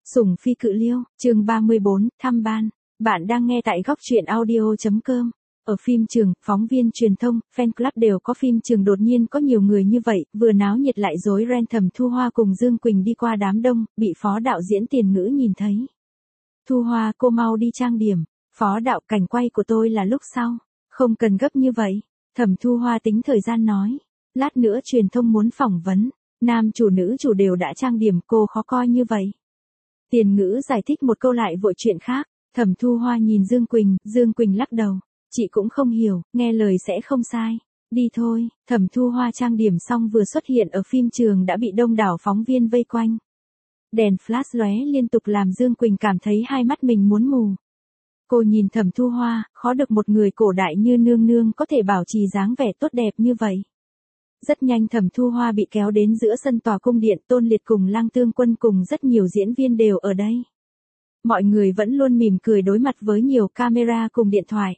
Sủng phi cự liêu, chương 34, thăm ban. Bạn đang nghe tại góc truyện audio.com. Ở phim trường, phóng viên truyền thông, fan club đều có phim trường đột nhiên có nhiều người như vậy, vừa náo nhiệt lại rối ren. Thẩm Thu Hoa cùng Dương Quỳnh đi qua đám đông, bị phó đạo diễn Tiền Ngữ nhìn thấy. Thu Hoa, cô mau đi trang điểm. Phó đạo, cảnh quay của tôi là lúc sau. Không cần gấp như vậy. Thẩm Thu Hoa tính thời gian nói. Lát nữa truyền thông muốn phỏng vấn. Nam chủ nữ chủ đều đã trang điểm, cô khó coi như vậy. Tiền Ngữ giải thích một câu lại vội chuyện khác. Thẩm Thu Hoa nhìn Dương Quỳnh lắc đầu. Chị cũng không hiểu, nghe lời sẽ không sai. Đi thôi. Thẩm Thu Hoa trang điểm xong vừa xuất hiện ở phim trường đã bị đông đảo phóng viên vây quanh. Đèn flash lóe liên tục làm Dương Quỳnh cảm thấy hai mắt mình muốn mù. Cô nhìn Thẩm Thu Hoa, khó được một người cổ đại như nương nương có thể bảo trì dáng vẻ tốt đẹp như vậy. Rất nhanh Thẩm Thu Hoa bị kéo đến giữa sân tòa cung điện, Tôn Liệt cùng Lăng Tương Quân cùng rất nhiều diễn viên đều ở đây. Mọi người vẫn luôn mỉm cười đối mặt với nhiều camera cùng điện thoại.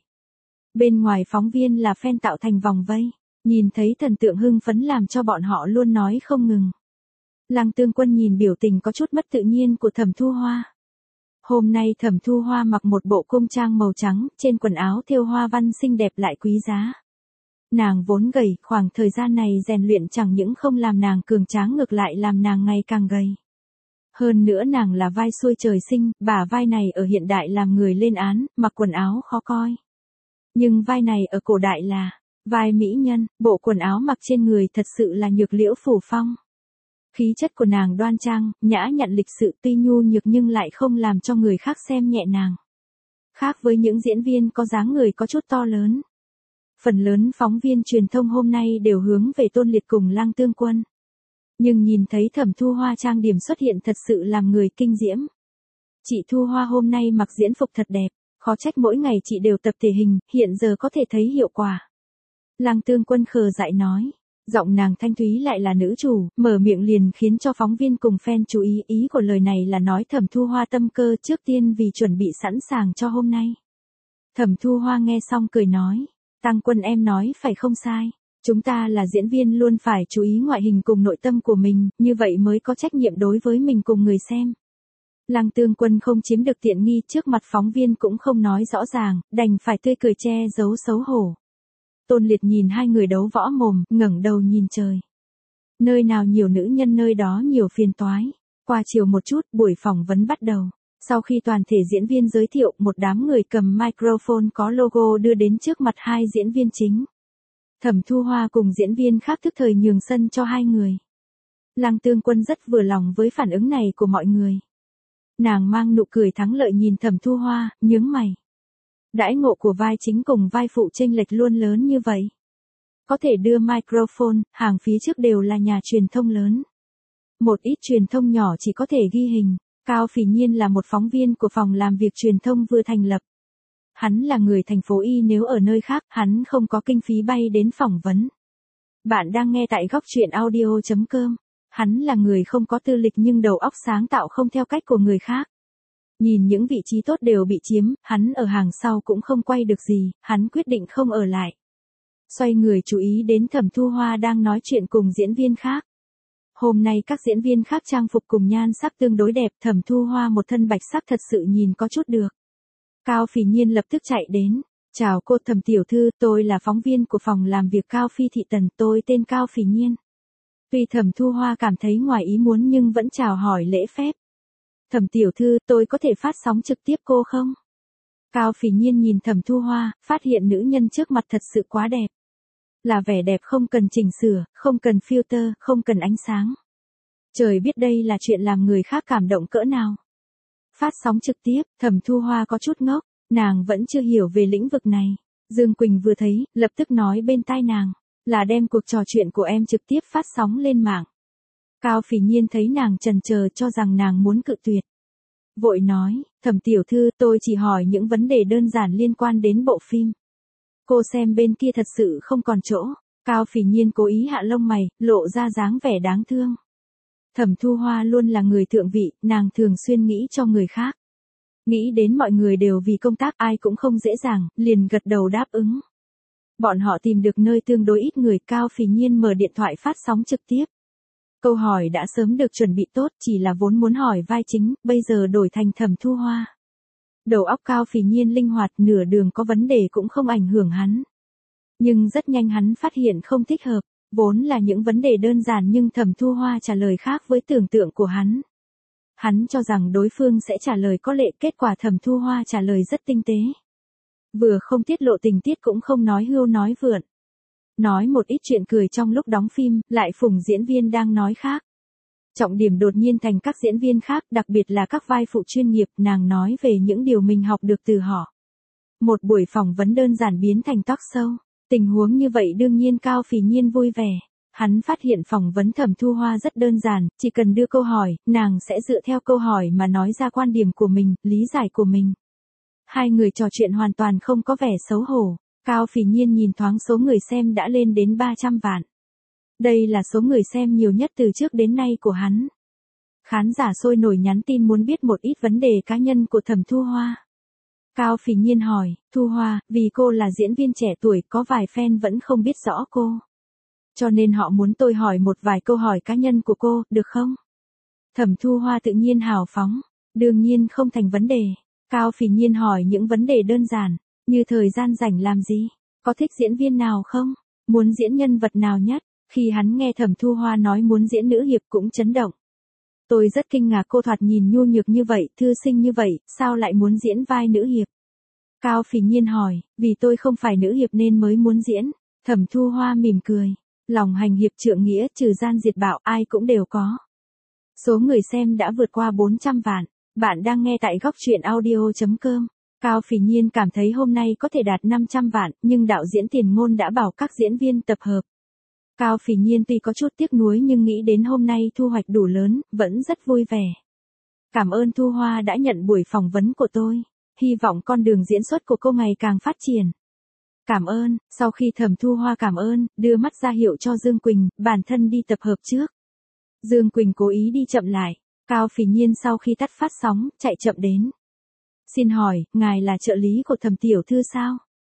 Bên ngoài phóng viên là fan tạo thành vòng vây, nhìn thấy thần tượng hưng phấn làm cho bọn họ luôn nói không ngừng. Lăng Tương Quân nhìn biểu tình có chút mất tự nhiên của Thẩm Thu Hoa. Hôm nay Thẩm Thu Hoa mặc một bộ cung trang màu trắng, trên quần áo thêu hoa văn xinh đẹp lại quý giá. Nàng vốn gầy, khoảng thời gian này rèn luyện chẳng những không làm nàng cường tráng ngược lại làm nàng ngày càng gầy. Hơn nữa nàng là vai xuôi trời sinh, bả vai này ở hiện đại làm người lên án, mặc quần áo khó coi. Nhưng vai này ở cổ đại là vai mỹ nhân, bộ quần áo mặc trên người thật sự là nhược liễu phủ phong. Khí chất của nàng đoan trang, nhã nhặn lịch sự, tuy nhu nhược nhưng lại không làm cho người khác xem nhẹ nàng. Khác với những diễn viên có dáng người có chút to lớn. Phần lớn phóng viên truyền thông hôm nay đều hướng về Tôn Liệt cùng Lăng Tương Quân. Nhưng nhìn thấy Thẩm Thu Hoa trang điểm xuất hiện thật sự làm người kinh diễm. Chị Thu Hoa hôm nay mặc diễn phục thật đẹp, khó trách mỗi ngày chị đều tập thể hình, hiện giờ có thể thấy hiệu quả. Lăng Tương Quân khờ dại nói, giọng nàng thanh thúy lại là nữ chủ, mở miệng liền khiến cho phóng viên cùng fan chú ý. Ý của lời này là nói Thẩm Thu Hoa tâm cơ trước tiên vì chuẩn bị sẵn sàng cho hôm nay. Thẩm Thu Hoa nghe xong cười nói, Tăng Quân em nói phải không sai. Chúng ta là diễn viên luôn phải chú ý ngoại hình cùng nội tâm của mình, như vậy mới có trách nhiệm đối với mình cùng người xem. Lăng Tương Quân không chiếm được tiện nghi trước mặt phóng viên cũng không nói rõ ràng, đành phải tươi cười che giấu xấu hổ. Tôn Liệt nhìn hai người đấu võ mồm, ngẩng đầu nhìn trời. Nơi nào nhiều nữ nhân nơi đó nhiều phiền toái. Qua chiều một chút, buổi phỏng vấn bắt đầu. Sau khi toàn thể diễn viên giới thiệu, một đám người cầm microphone có logo đưa đến trước mặt hai diễn viên chính. Thẩm Thu Hoa cùng diễn viên khác tức thời nhường sân cho hai người. Lăng Tương Quân rất vừa lòng với phản ứng này của mọi người. Nàng mang nụ cười thắng lợi nhìn Thẩm Thu Hoa, nhướng mày. Đãi ngộ của vai chính cùng vai phụ chênh lệch luôn lớn như vậy. Có thể đưa microphone, hàng phía trước đều là nhà truyền thông lớn. Một ít truyền thông nhỏ chỉ có thể ghi hình. Cao Phỉ Nhiên là một phóng viên của phòng làm việc truyền thông vừa thành lập. Hắn là người thành phố Y, nếu ở nơi khác, hắn không có kinh phí bay đến phỏng vấn. Bạn đang nghe tại góc truyện audio.com. Hắn là người không có tư lịch nhưng đầu óc sáng tạo không theo cách của người khác. Nhìn những vị trí tốt đều bị chiếm, hắn ở hàng sau cũng không quay được gì, hắn quyết định không ở lại. Xoay người chú ý đến Thẩm Thu Hoa đang nói chuyện cùng diễn viên khác. Hôm nay các diễn viên khác trang phục cùng nhan sắc tương đối đẹp, Thẩm Thu Hoa một thân bạch sắc thật sự nhìn có chút được. Cao Phỉ Nhiên lập tức chạy đến. Chào cô Thẩm tiểu thư, tôi là phóng viên của phòng làm việc Cao Phi Thị Tần, tôi tên Cao Phỉ Nhiên. Tuy Thẩm Thu Hoa cảm thấy ngoài ý muốn nhưng vẫn chào hỏi lễ phép. Thẩm tiểu thư, tôi có thể phát sóng trực tiếp cô không? Cao Phỉ Nhiên nhìn Thẩm Thu Hoa, phát hiện nữ nhân trước mặt thật sự quá đẹp. Là vẻ đẹp không cần chỉnh sửa, không cần filter, không cần ánh sáng. Trời biết đây là chuyện làm người khác cảm động cỡ nào. Phát sóng trực tiếp, Thẩm Thu Hoa có chút ngốc, nàng vẫn chưa hiểu về lĩnh vực này. Dương Quỳnh vừa thấy, lập tức nói bên tai nàng, là đem cuộc trò chuyện của em trực tiếp phát sóng lên mạng. Cao Phỉ Nhiên thấy nàng chần chờ cho rằng nàng muốn cự tuyệt. Vội nói, Thẩm tiểu thư, tôi chỉ hỏi những vấn đề đơn giản liên quan đến bộ phim. Cô xem bên kia thật sự không còn chỗ. Cao Phỉ Nhiên cố ý hạ lông mày, lộ ra dáng vẻ đáng thương. Thẩm Thu Hoa luôn là người thượng vị, nàng thường xuyên nghĩ cho người khác. Nghĩ đến mọi người đều vì công tác, ai cũng không dễ dàng, liền gật đầu đáp ứng. Bọn họ tìm được nơi tương đối ít người, Cao Phỉ Nhiên mở điện thoại phát sóng trực tiếp. Câu hỏi đã sớm được chuẩn bị tốt, chỉ là vốn muốn hỏi vai chính, bây giờ đổi thành Thẩm Thu Hoa. Đầu óc Cao Phỉ Nhiên linh hoạt, nửa đường có vấn đề cũng không ảnh hưởng hắn. Nhưng rất nhanh hắn phát hiện không thích hợp, vốn là những vấn đề đơn giản nhưng Thẩm Thu Hoa trả lời khác với tưởng tượng của hắn. Hắn cho rằng đối phương sẽ trả lời có lệ, kết quả Thẩm Thu Hoa trả lời rất tinh tế. Vừa không tiết lộ tình tiết cũng không nói hưu nói vượn. Nói một ít chuyện cười trong lúc đóng phim, lại phủng diễn viên đang nói khác. Trọng điểm đột nhiên thành các diễn viên khác, đặc biệt là các vai phụ chuyên nghiệp, nàng nói về những điều mình học được từ họ. Một buổi phỏng vấn đơn giản biến thành talk show. Tình huống như vậy đương nhiên Cao Phỉ Nhiên vui vẻ. Hắn phát hiện phỏng vấn Thẩm Thu Hoa rất đơn giản, chỉ cần đưa câu hỏi, nàng sẽ dựa theo câu hỏi mà nói ra quan điểm của mình, lý giải của mình. Hai người trò chuyện hoàn toàn không có vẻ xấu hổ. Cao Phỉ Nhiên nhìn thoáng số người xem đã lên đến 300 vạn. Đây là số người xem nhiều nhất từ trước đến nay của hắn. Khán giả sôi nổi nhắn tin muốn biết một ít vấn đề cá nhân của Thẩm Thu Hoa. Cao Phỉ Nhiên hỏi, Thu Hoa, vì cô là diễn viên trẻ tuổi có vài fan vẫn không biết rõ cô. Cho nên họ muốn tôi hỏi một vài câu hỏi cá nhân của cô, được không? Thẩm Thu Hoa tự nhiên hào phóng, đương nhiên không thành vấn đề. Cao Phỉ Nhiên hỏi những vấn đề đơn giản, như thời gian rảnh làm gì, có thích diễn viên nào không, muốn diễn nhân vật nào nhất. Khi hắn nghe Thẩm Thu Hoa nói muốn diễn nữ hiệp cũng chấn động. Tôi rất kinh ngạc cô thoạt nhìn nhu nhược như vậy, thư sinh như vậy, sao lại muốn diễn vai nữ hiệp? Cao Phỉ Nhiên hỏi, vì tôi không phải nữ hiệp nên mới muốn diễn. Thẩm Thu Hoa mỉm cười, lòng hành hiệp trượng nghĩa trừ gian diệt bạo ai cũng đều có. Số người xem đã vượt qua 400 vạn, bạn đang nghe tại góc truyện audio.com. Cao Phỉ Nhiên cảm thấy hôm nay có thể đạt 500 vạn, nhưng đạo diễn Tiền Ngôn đã bảo các diễn viên tập hợp. Cao Phỉ Nhiên tuy có chút tiếc nuối nhưng nghĩ đến hôm nay thu hoạch đủ lớn, vẫn rất vui vẻ. Cảm ơn Thu Hoa đã nhận buổi phỏng vấn của tôi. Hy vọng con đường diễn xuất của cô ngày càng phát triển. Cảm ơn. Sau khi Thẩm Thu Hoa cảm ơn, đưa mắt ra hiệu cho Dương Quỳnh, bản thân đi tập hợp trước. Dương Quỳnh cố ý đi chậm lại. Cao Phỉ Nhiên sau khi tắt phát sóng, chạy chậm đến. Xin hỏi, ngài là trợ lý của Thẩm tiểu thư sao?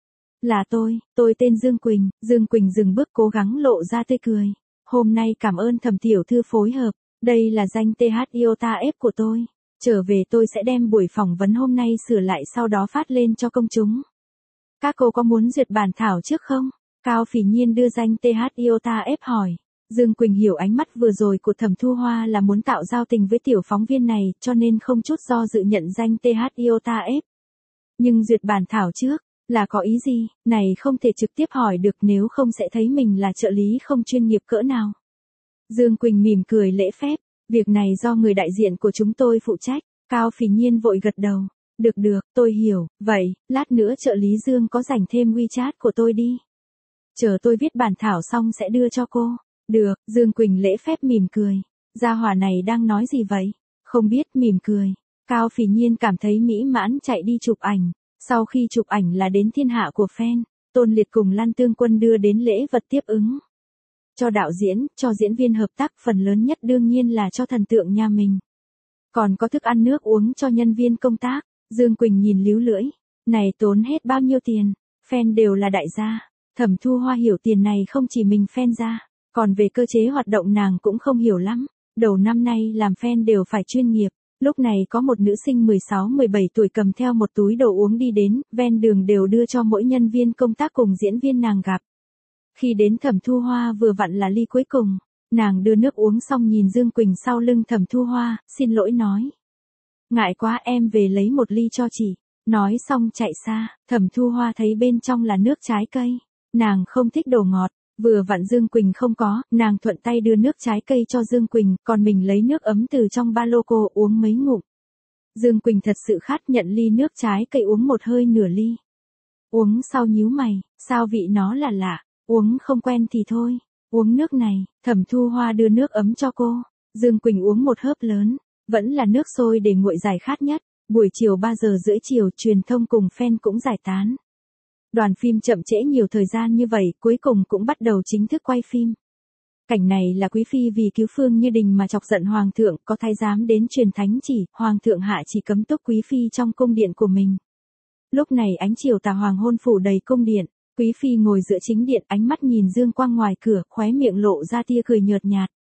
Là tôi tên Dương Quỳnh. Dương Quỳnh dừng bước cố gắng lộ ra tươi cười. Hôm nay cảm ơn Thẩm tiểu thư phối hợp. Đây là danh TH Iota F của tôi. Trở về tôi sẽ đem buổi phỏng vấn hôm nay sửa lại sau đó phát lên cho công chúng. Các cô có muốn duyệt bản thảo trước không? Cao Phỉ Nhiên đưa danh TH Iota F hỏi. Dương Quỳnh hiểu ánh mắt vừa rồi của Thẩm Thu Hoa là muốn tạo giao tình với tiểu phóng viên này, cho nên không chút do dự nhận danh TH Iota F. Nhưng duyệt bản thảo trước, là có ý gì? Này không thể trực tiếp hỏi được nếu không sẽ thấy mình là trợ lý không chuyên nghiệp cỡ nào. Dương Quỳnh mỉm cười lễ phép, việc này do người đại diện của chúng tôi phụ trách. Cao Phỉ Nhiên vội gật đầu. Được, tôi hiểu, vậy, lát nữa trợ lý Dương có rảnh thêm WeChat của tôi đi. Chờ tôi viết bản thảo xong sẽ đưa cho cô. Được, Dương Quỳnh lễ phép mỉm cười. Gia hỏa này đang nói gì vậy? Không biết, mỉm cười. Cao Phỉ Nhiên cảm thấy mỹ mãn chạy đi chụp ảnh. Sau khi chụp ảnh là đến thiên hạ của fan. Tôn Liệt cùng Lan Tương Quân đưa đến lễ vật tiếp ứng. Cho đạo diễn, cho diễn viên hợp tác phần lớn nhất đương nhiên là cho thần tượng nhà mình. Còn có thức ăn nước uống cho nhân viên công tác. Dương Quỳnh nhìn líu lưỡi. Này tốn hết bao nhiêu tiền? Fan đều là đại gia. Thẩm Thu Hoa hiểu tiền này không chỉ mình fan ra. Còn về cơ chế hoạt động nàng cũng không hiểu lắm. Đầu năm nay làm fan đều phải chuyên nghiệp. Lúc này có một nữ sinh 16-17 tuổi cầm theo một túi đồ uống đi đến, ven đường đều đưa cho mỗi nhân viên công tác cùng diễn viên nàng gặp. Khi đến Thẩm Thu Hoa vừa vặn là ly cuối cùng, nàng đưa nước uống xong nhìn Dương Quỳnh sau lưng Thẩm Thu Hoa, xin lỗi nói. Ngại quá em về lấy một ly cho chị. Nói xong chạy xa, Thẩm Thu Hoa thấy bên trong là nước trái cây. Nàng không thích đồ ngọt, vừa vặn Dương Quỳnh không có, nàng thuận tay đưa nước trái cây cho Dương Quỳnh, còn mình lấy nước ấm từ trong ba lô cô uống mấy ngụm. Dương Quỳnh thật sự khát nhận ly nước trái cây uống một hơi nửa ly. Uống sau nhíu mày, sao vị nó là lạ, uống không quen thì thôi, uống nước này. Thẩm Thu Hoa đưa nước ấm cho cô, Dương Quỳnh uống một hớp lớn, vẫn là nước sôi để nguội giải khát nhất. Buổi chiều 3 giờ rưỡi chiều truyền thông cùng fan cũng giải tán. Đoàn phim chậm trễ nhiều thời gian như vậy cuối cùng cũng bắt đầu chính thức quay phim. Cảnh này là Quý Phi vì cứu Phương Như Đình mà chọc giận Hoàng thượng, có thái giám đến truyền thánh chỉ, Hoàng thượng hạ chỉ cấm túc Quý Phi trong cung điện của mình. Lúc này ánh chiều tà hoàng hôn phủ đầy cung điện, Quý Phi ngồi giữa chính điện ánh mắt nhìn dương quang ngoài cửa, khóe miệng lộ ra tia cười nhợt nhạt.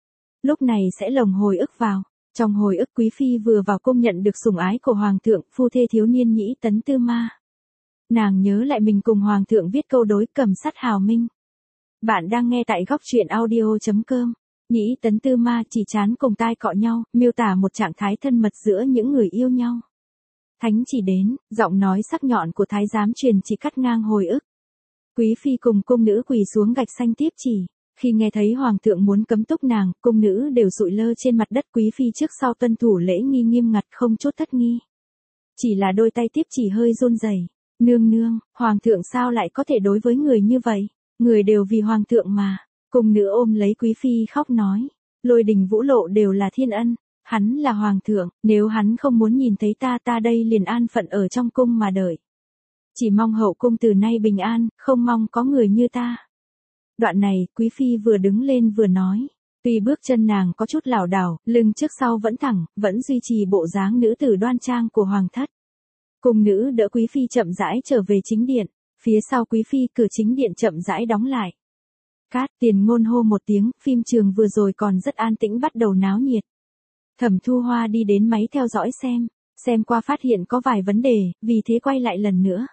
Lúc này sẽ lồng hồi ức vào. Trong hồi ức quý phi vừa vào cung nhận được sủng ái của hoàng thượng, phu thê thiếu niên Nhĩ Tấn Tư Ma. Nàng nhớ lại mình cùng hoàng thượng viết câu đối cầm sắt hào minh. Bạn đang nghe tại góc truyện audio.com. Nhĩ Tấn Tư Ma chỉ chán cùng tai cọ nhau, miêu tả một trạng thái thân mật giữa những người yêu nhau. Thánh chỉ đến, giọng nói sắc nhọn của thái giám truyền chỉ cắt ngang hồi ức. Quý phi cùng cung nữ quỳ xuống gạch xanh tiếp chỉ. Khi nghe thấy hoàng thượng muốn cấm túc nàng, cung nữ đều sụi lơ trên mặt đất. Quý phi trước sau tuân thủ lễ nghi nghiêm ngặt, không chút thất nghi. Chỉ là đôi tay tiếp chỉ hơi run rẩy. Nương nương, hoàng thượng sao lại có thể đối với người như vậy? Người đều vì hoàng thượng mà. Cung nữ ôm lấy quý phi khóc nói. Lôi đình vũ lộ đều là thiên ân. Hắn là hoàng thượng, nếu hắn không muốn nhìn thấy ta đây liền an phận ở trong cung mà đợi. Chỉ mong hậu cung từ nay bình an, không mong có người như ta. Đoạn này, quý phi vừa đứng lên vừa nói. Tuy bước chân nàng có chút lảo đảo, lưng trước sau vẫn thẳng, vẫn duy trì bộ dáng nữ tử đoan trang của hoàng thất. Cung nữ đỡ quý phi chậm rãi trở về chính điện, phía sau quý phi cửa chính điện chậm rãi đóng lại. Cát, Tiền Ngôn hô một tiếng, phim trường vừa rồi còn rất an tĩnh bắt đầu náo nhiệt. Thẩm Thu Hoa đi đến máy theo dõi xem qua phát hiện có vài vấn đề, vì thế quay lại lần nữa.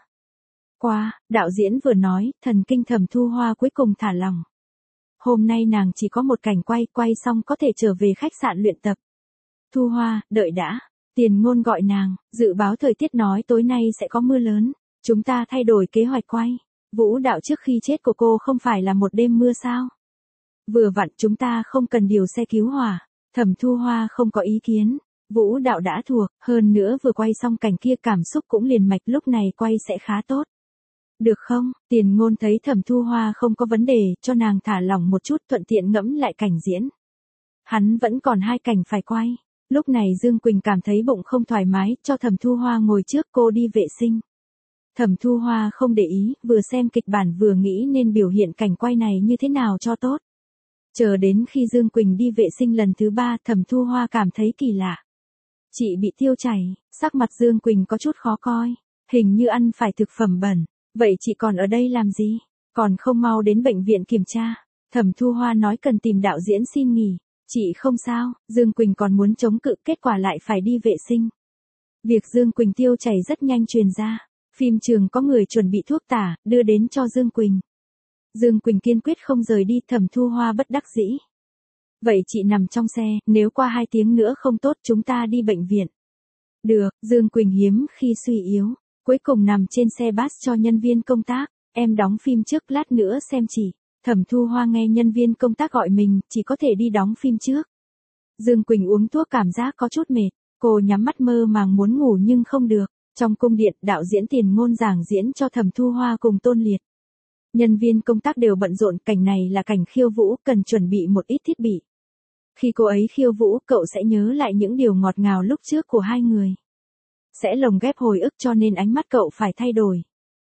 Đạo diễn vừa nói, thần kinh Thẩm Thu Hoa cuối cùng thả lỏng. Hôm nay nàng chỉ có một cảnh quay xong có thể trở về khách sạn luyện tập. Thu Hoa, đợi đã. Tiền Ngôn gọi nàng, dự báo thời tiết nói tối nay sẽ có mưa lớn. Chúng ta thay đổi kế hoạch quay. Vũ đạo trước khi chết của cô không phải là một đêm mưa sao? Vừa vặn chúng ta không cần điều xe cứu hỏa. Thẩm Thu Hoa không có ý kiến. Vũ đạo đã thuộc, hơn nữa vừa quay xong cảnh kia cảm xúc cũng liền mạch, lúc này quay sẽ khá tốt. Được không? Tiền Ngôn thấy Thẩm Thu Hoa không có vấn đề, cho nàng thả lỏng một chút, thuận tiện ngẫm lại cảnh diễn. Hắn vẫn còn 2 cảnh phải quay. Lúc này Dương Quỳnh cảm thấy bụng không thoải mái, cho Thẩm Thu Hoa ngồi trước, cô đi vệ sinh. Thẩm Thu Hoa không để ý, vừa xem kịch bản vừa nghĩ nên biểu hiện cảnh quay này như thế nào cho tốt. Chờ đến khi Dương Quỳnh đi vệ sinh lần thứ 3, Thẩm Thu Hoa cảm thấy kỳ lạ. Chị bị tiêu chảy, sắc mặt Dương Quỳnh có chút khó coi, hình như ăn phải thực phẩm bẩn. Vậy chị còn ở đây làm gì? Còn không mau đến bệnh viện kiểm tra. Thẩm Thu Hoa nói cần tìm đạo diễn xin nghỉ. Chị không sao, Dương Quỳnh còn muốn chống cự, kết quả lại phải đi vệ sinh. Việc Dương Quỳnh tiêu chảy rất nhanh truyền ra. Phim trường có người chuẩn bị thuốc tả, đưa đến cho Dương Quỳnh. Dương Quỳnh kiên quyết không rời đi, Thẩm Thu Hoa bất đắc dĩ. Vậy chị nằm trong xe, nếu qua 2 tiếng nữa không tốt chúng ta đi bệnh viện. Được, Dương Quỳnh hiếm khi suy yếu. Cuối cùng nằm trên xe bus cho nhân viên công tác, em đóng phim trước lát nữa xem chị. Thẩm Thu Hoa nghe nhân viên công tác gọi mình, chỉ có thể đi đóng phim trước. Dương Quỳnh uống thuốc cảm giác có chút mệt, cô nhắm mắt mơ màng muốn ngủ nhưng không được. Trong cung điện, đạo diễn Tiền Ngôn giảng diễn cho Thẩm Thu Hoa cùng Tôn Liệt. Nhân viên công tác đều bận rộn, cảnh này là cảnh khiêu vũ, cần chuẩn bị một ít thiết bị. Khi cô ấy khiêu vũ, cậu sẽ nhớ lại những điều ngọt ngào lúc trước của hai người. Sẽ lồng ghép hồi ức cho nên ánh mắt cậu phải thay đổi.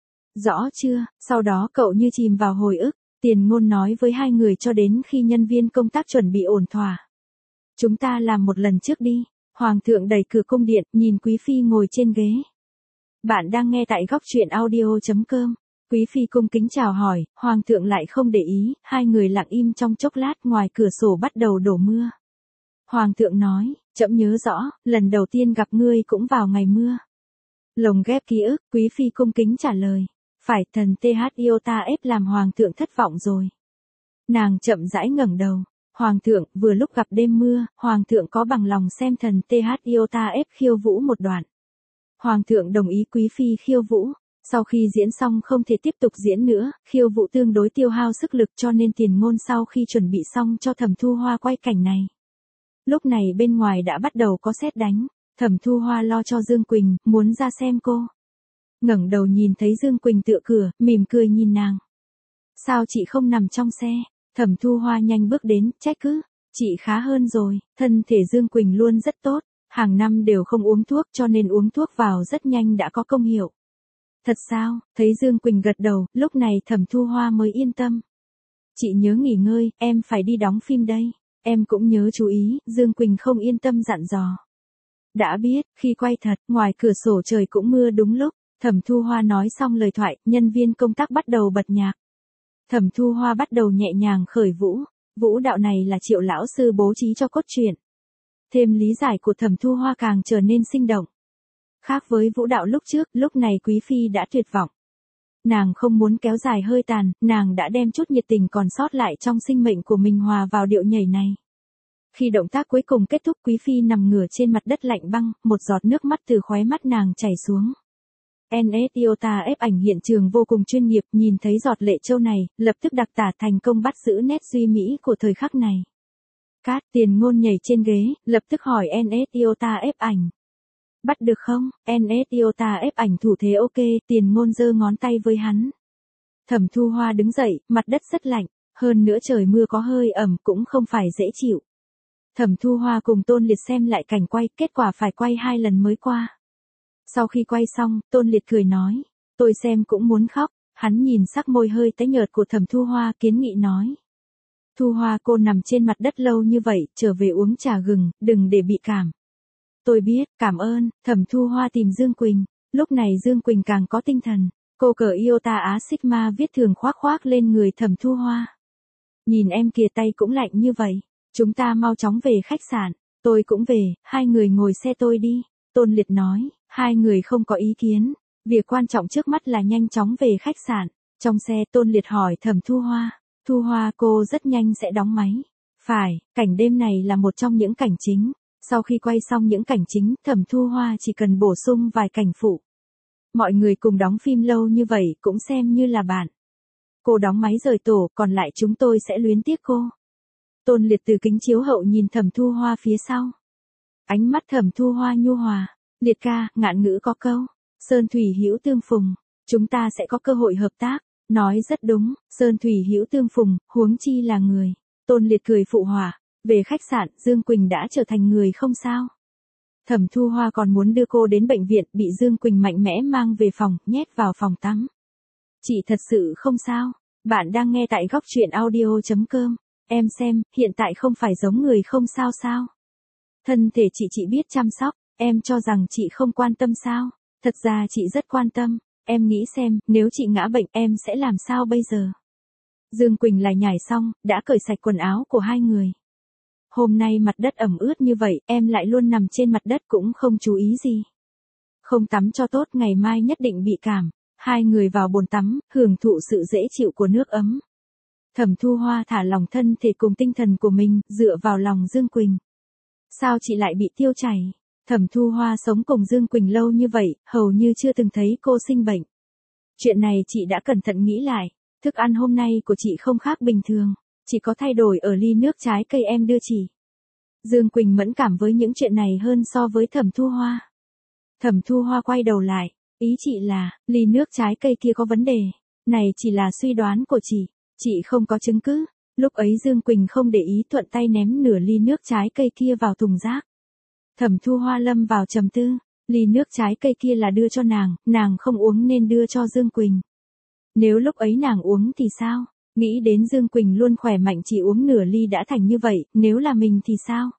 Rõ chưa? Sau đó cậu như chìm vào hồi ức, Tiền Ngôn nói với hai người cho đến khi nhân viên công tác chuẩn bị ổn thỏa. Chúng ta làm một lần trước đi. Hoàng thượng đẩy cửa cung điện, nhìn Quý Phi ngồi trên ghế. Bạn đang nghe tại góc truyện audio.com. Quý Phi cung kính chào hỏi, Hoàng thượng lại không để ý, hai người lặng im trong chốc lát, ngoài cửa sổ bắt đầu đổ mưa. Hoàng thượng nói, trẫm nhớ rõ, lần đầu tiên gặp ngươi cũng vào ngày mưa. Lồng ghép ký ức, Quý Phi cung kính trả lời. Phải, thần THIOTA ép làm Hoàng thượng thất vọng rồi. Nàng chậm rãi ngẩng đầu. Hoàng thượng, vừa lúc gặp đêm mưa, Hoàng thượng có bằng lòng xem thần THIOTA ép khiêu vũ một đoạn. Hoàng thượng đồng ý Quý Phi khiêu vũ. Sau khi diễn xong không thể tiếp tục diễn nữa, khiêu vũ tương đối tiêu hao sức lực cho nên Tiền Ngôn sau khi chuẩn bị xong cho Thẩm Thu Hoa quay cảnh này. Lúc này bên ngoài đã bắt đầu có sét đánh, Thẩm Thu Hoa lo cho Dương Quỳnh, muốn ra xem cô. Ngẩng đầu nhìn thấy Dương Quỳnh tựa cửa, mỉm cười nhìn nàng. Sao chị không nằm trong xe? Thẩm Thu Hoa nhanh bước đến, trách cứ. Chị khá hơn rồi, thân thể Dương Quỳnh luôn rất tốt, hàng năm đều không uống thuốc cho nên uống thuốc vào rất nhanh đã có công hiệu. Thật sao? Thấy Dương Quỳnh gật đầu, lúc này Thẩm Thu Hoa mới yên tâm. Chị nhớ nghỉ ngơi, em phải đi đóng phim đây. Em cũng nhớ chú ý, Dương Quỳnh không yên tâm dặn dò. Đã biết, khi quay thật, ngoài cửa sổ trời cũng mưa đúng lúc. Thẩm Thu Hoa nói xong lời thoại, nhân viên công tác bắt đầu bật nhạc. Thẩm Thu Hoa bắt đầu nhẹ nhàng khởi vũ. Vũ đạo này là Triệu lão sư bố trí cho cốt truyện. Thêm lý giải của Thẩm Thu Hoa càng trở nên sinh động. Khác với vũ đạo lúc trước, lúc này Quý Phi đã tuyệt vọng. Nàng không muốn kéo dài hơi tàn, nàng đã đem chút nhiệt tình còn sót lại trong sinh mệnh của mình hòa vào điệu nhảy này. Khi động tác cuối cùng kết thúc, Quý Phi nằm ngửa trên mặt đất lạnh băng, một giọt nước mắt từ khóe mắt nàng chảy xuống. NS Iota ép ảnh hiện trường vô cùng chuyên nghiệp, nhìn thấy giọt lệ châu này, lập tức đặc tả thành công bắt giữ nét duy mỹ của thời khắc này. Cát Tiền Ngôn nhảy trên ghế, lập tức hỏi NS Iota ép ảnh. Bắt được không? NS Iota ép ảnh thủ thế ok, Tiền Ngôn giơ ngón tay với hắn. Thẩm Thu Hoa đứng dậy, mặt đất rất lạnh, hơn nữa trời mưa có hơi ẩm cũng không phải dễ chịu. Thẩm Thu Hoa cùng Tôn Liệt xem lại cảnh quay, kết quả phải quay 2 lần mới qua. Sau khi quay xong, Tôn Liệt cười nói, tôi xem cũng muốn khóc, hắn nhìn sắc môi hơi tái nhợt của Thẩm Thu Hoa kiến nghị nói. Thu Hoa cô nằm trên mặt đất lâu như vậy, trở về uống trà gừng, đừng để bị cảm. Tôi biết, cảm ơn. Thẩm Thu Hoa tìm Dương Quỳnh, lúc này Dương Quỳnh càng có tinh thần, cô cờ Iota Á Sigma viết thường khoác khoác lên người Thẩm Thu Hoa. Nhìn em kìa tay cũng lạnh như vậy, chúng ta mau chóng về khách sạn, tôi cũng về, hai người ngồi xe tôi đi. Tôn Liệt nói, hai người không có ý kiến, việc quan trọng trước mắt là nhanh chóng về khách sạn. Trong xe Tôn Liệt hỏi Thẩm Thu Hoa, Thu Hoa cô rất nhanh sẽ đóng máy. Phải, cảnh đêm này là một trong những cảnh chính. Sau khi quay xong những cảnh chính, Thẩm Thu Hoa chỉ cần bổ sung vài cảnh phụ. Mọi người cùng đóng phim lâu như vậy cũng xem như là bạn. Cô đóng máy rời tổ, còn lại chúng tôi sẽ luyến tiếc cô. Tôn Liệt từ kính chiếu hậu nhìn Thẩm Thu Hoa phía sau. Ánh mắt Thẩm Thu Hoa nhu hòa, Liệt ca, ngạn ngữ có câu, Sơn Thủy hữu tương phùng, chúng ta sẽ có cơ hội hợp tác. Nói rất đúng, Sơn Thủy hữu tương phùng, huống chi là người. Tôn Liệt cười phụ họa, về khách sạn, Dương Quỳnh đã trở thành người không sao. Thẩm Thu Hoa còn muốn đưa cô đến bệnh viện, bị Dương Quỳnh mạnh mẽ mang về phòng, nhét vào phòng tắm. Chị thật sự không sao, bạn đang nghe tại góc truyện audio.com, em xem, hiện tại không phải giống người không sao sao. Thân thể chị biết chăm sóc, em cho rằng chị không quan tâm sao, thật ra chị rất quan tâm, em nghĩ xem, nếu chị ngã bệnh em sẽ làm sao bây giờ. Dương Quỳnh lại nhảy xong, đã cởi sạch quần áo của hai người. Hôm nay mặt đất ẩm ướt như vậy, em lại luôn nằm trên mặt đất cũng không chú ý gì. Không tắm cho tốt, ngày mai nhất định bị cảm. Hai người vào bồn tắm, hưởng thụ sự dễ chịu của nước ấm. Thẩm Thu Hoa thả lỏng thân thể cùng tinh thần của mình, dựa vào lòng Dương Quỳnh. Sao chị lại bị tiêu chảy? Thẩm Thu Hoa sống cùng Dương Quỳnh lâu như vậy, hầu như chưa từng thấy cô sinh bệnh. Chuyện này chị đã cẩn thận nghĩ lại, thức ăn hôm nay của chị không khác bình thường, chỉ có thay đổi ở ly nước trái cây em đưa chị. Dương Quỳnh mẫn cảm với những chuyện này hơn so với Thẩm Thu Hoa. Thẩm Thu Hoa quay đầu lại, ý chị là, ly nước trái cây kia có vấn đề, này chỉ là suy đoán của chị không có chứng cứ. Lúc ấy Dương Quỳnh không để ý, thuận tay ném nửa ly nước trái cây kia vào thùng rác. Thẩm Thu Hoa lâm vào trầm tư, ly nước trái cây kia là đưa cho nàng không uống nên đưa cho Dương Quỳnh. Nếu lúc ấy nàng uống thì sao? Nghĩ đến Dương Quỳnh luôn khỏe mạnh chỉ uống nửa ly đã thành như vậy, nếu là mình thì sao?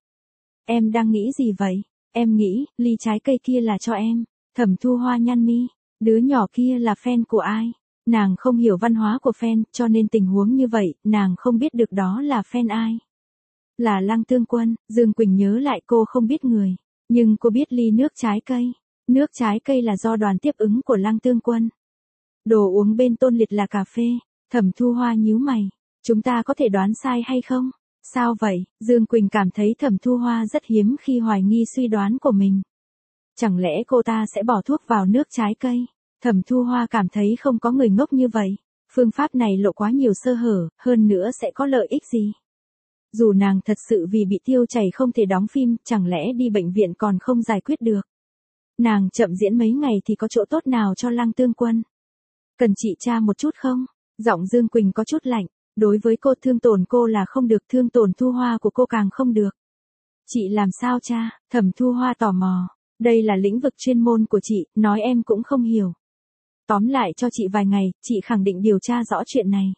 Em đang nghĩ gì vậy? Em nghĩ, ly trái cây kia là cho em. Thẩm Thu Hoa nhăn mi, đứa nhỏ kia là fan của ai? Nàng không hiểu văn hóa của fan, cho nên tình huống như vậy, nàng không biết được đó là fan ai. Là Lăng Tương Quân. Dương Quỳnh nhớ lại cô không biết người, nhưng cô biết ly nước trái cây. Nước trái cây là do đoàn tiếp ứng của Lăng Tương Quân. Đồ uống bên Tôn Liệt là cà phê. Thẩm Thu Hoa nhíu mày, chúng ta có thể đoán sai hay không? Sao vậy? Dương Quỳnh cảm thấy Thẩm Thu Hoa rất hiếm khi hoài nghi suy đoán của mình. Chẳng lẽ cô ta sẽ bỏ thuốc vào nước trái cây? Thẩm Thu Hoa cảm thấy không có người ngốc như vậy. Phương pháp này lộ quá nhiều sơ hở, hơn nữa sẽ có lợi ích gì? Dù nàng thật sự vì bị tiêu chảy không thể đóng phim, chẳng lẽ đi bệnh viện còn không giải quyết được? Nàng chậm diễn mấy ngày thì có chỗ tốt nào cho Lăng Tương Quân? Cần chị tra một chút không? Giọng Dương Quỳnh có chút lạnh, đối với cô thương tổn cô là không được, thương tổn Thu Hoa của cô càng không được. Chị làm sao cha? Thẩm Thu Hoa tò mò, đây là lĩnh vực chuyên môn của chị, nói em cũng không hiểu. Tóm lại cho chị vài ngày, chị khẳng định điều tra rõ chuyện này.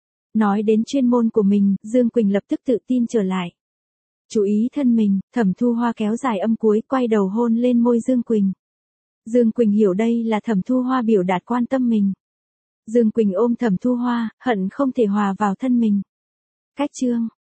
Nói đến chuyên môn của mình, Dương Quỳnh lập tức tự tin trở lại. Chú ý thân mình, Thẩm Thu Hoa kéo dài âm cuối, quay đầu hôn lên môi Dương Quỳnh. Dương Quỳnh hiểu đây là Thẩm Thu Hoa biểu đạt quan tâm mình. Dương Quỳnh ôm Thẩm Thu Hoa, hận không thể hòa vào thân mình. Cách chương